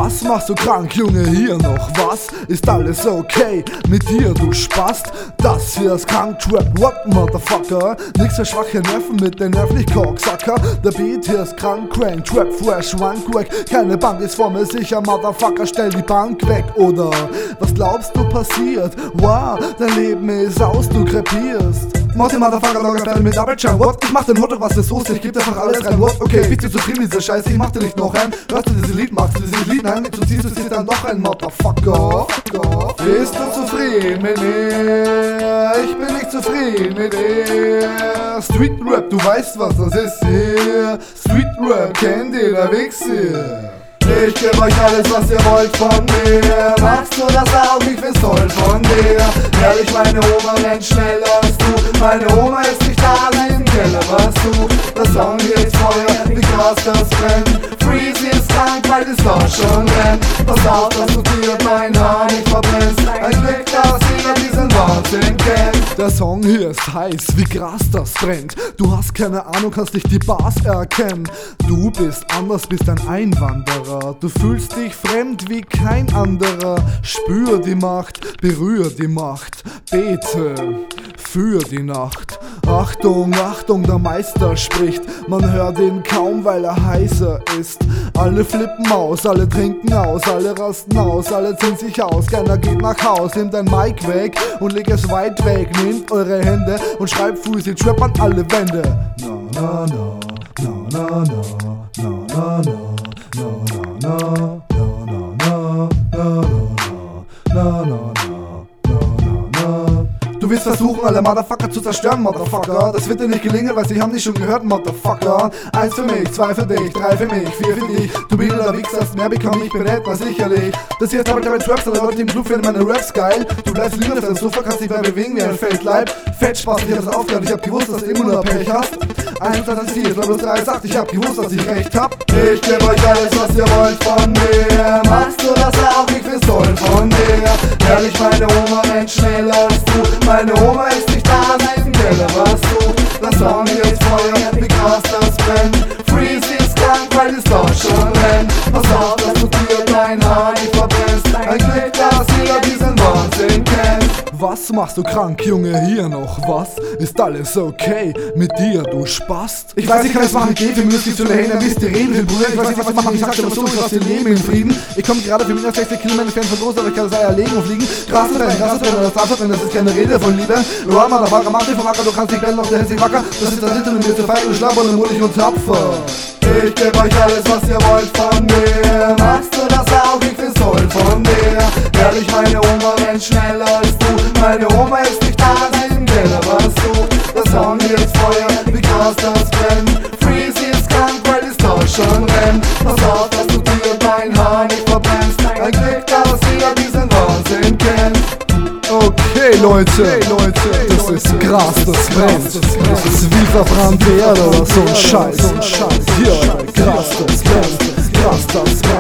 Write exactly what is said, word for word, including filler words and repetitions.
Was machst du krank, Junge, hier noch? Was? Ist alles okay mit dir, du Spast? Das hier ist Krank-Trap, what, Motherfucker? Nix für schwache Nerven mit den nervlich Cocksucker. Der Beat hier ist krank, crank, Trap, fresh, rank, wack. Keine Bank ist vor mir sicher, Motherfucker, stell die Bank weg. Oder was glaubst du passiert? Wow, dein Leben ist aus, du krepierst. Morty, Motherfucker, Logger, mit Double Jump, what? Ich mach den Hotdog, was ist Soße, ich geb einfach alles rein, what? Okay, bist du zufrieden mit dieser Scheiße, ich mach dir nicht noch ein. Hörst du dieses Lied, machst du dieses Lied, nein, du ziehst du dir dann noch ein, Motherfucker. Bist du zufrieden mit mir? Ich bin nicht zufrieden mit dir. Street Rap, du weißt, was das ist hier. Street Rap, kennt jeder Wichser. Ich geb euch alles, was ihr wollt von mir. Machst du das auch? Ich find's toll von dir. Ehrlich, meine Oma rennt schneller als du. Meine Oma ist nicht da, sie im Keller warst du. Das Song hier ist Feuer, wie Gras das brennt. Freezy ist krank, weil die Sonne schon rennt. Pass auf, dass du dir mein Haar nicht verbrennst. Ein Glück, dass jeder diesen Wahnsinn kennt. Der Song hier ist heiß, wie Gras das brennt. Du hast keine Ahnung, kannst nicht die Bars erkennen. Du bist anders, bist ein Einwanderer. Du fühlst dich fremd wie kein anderer. Spür die Macht, berühr die Macht. Bete für die Nacht. Achtung, Achtung, der Meister spricht. Man hört ihn kaum, weil er heißer ist. Alle flippen aus, alle trinken aus, alle rasten aus, alle ziehen sich aus. Keiner geht nach Haus, nimmt ein Mic weg und legt es weit weg. Nehmt eure Hände und schreibt Freezy Trap an alle Wände. Na na na, na na na, na na na. No, no, no, no, no, no, no, no, no, no, no, no. Du willst versuchen, alle Motherfucker zu zerstören, Motherfucker. Das wird dir nicht gelingen, weil sie haben dich schon gehört, Motherfucker. Eins für mich, zwei für dich, drei für mich, vier für dich. Du bilder Wichser, hast mehr bekommen, ich bin etwa sicherlich. Das hier ist Double Double Traps, alle Leute im Club finden meine Raps geil. Du bleibst liegen auf deinem Sofa, kannst dich mehr bewegen wie ein Feldleib. Fett Spaß, ich hab das aufgehört, ich hab gewusst, dass du immer nur Pech hast. eins, zwei, vier, zwei plus drei, acht, ich hab gewusst, dass ich recht hab. Ich geb euch alles, was ihr wollt von mir. Machst du das auch? Ich find's toll von dir. Ehrlich, meine Oma rennt schneller als du. Meine Oma ist nicht da, sie im Keller warst du. Das Song hier ist Feuer, wie Gras das brennt. Freezy ist krank, weil die Sonne schon rennt. Pass auf, dass du dir dein Haar nicht verbrennst. Ein Glück, dass jeder diesen Wahnsinn kennt. Was machst du krank, Junge, hier noch? Was? Ist alles okay mit dir, du Spast? Ich weiß, ich kann es machen, geht, wir müssen nicht zu der Hähne, wisst ihr reden will, Bruder. Ich weiß nicht, was ich machen, ich sag's aber so, ich lass dir Leben in Frieden. Ich komm gerade für minus sechzig Kilometer entfernt von groß, aber ich kann das Eier legen und fliegen. Gras rennen, Gras rennen, das darfst du, das ist keine Rede von Liebe. Rohr, Motherfucker, mach dich vom Acker, du kannst nicht werden, noch der hält sich wacker. Das ist das Hinter mit mir zu fein und schlapp und mutig und tapfer. Ich geb euch alles, was ihr wollt von mir. Machst du das auch? Ich find's toll von dir. Ehrlich, meine Oma rennt schneller als du. Meine Oma ist nicht da, sie im Keller warst du. Das Song hier ist Feuer, wie Gras das brennt. Freezy ist krank, weil die Story schon rennt. Pass auf, dass du dir dein Haar nicht verbrennst. Ein Glück, dass jeder diesen Wahnsinn kennt. Okay, Leute, okay, Leute, das ist Gras, das brennt. Das ist wie verbrannte Erde oder so ein Scheiß. Hier, Gras, das brennt. Gras, das brennt.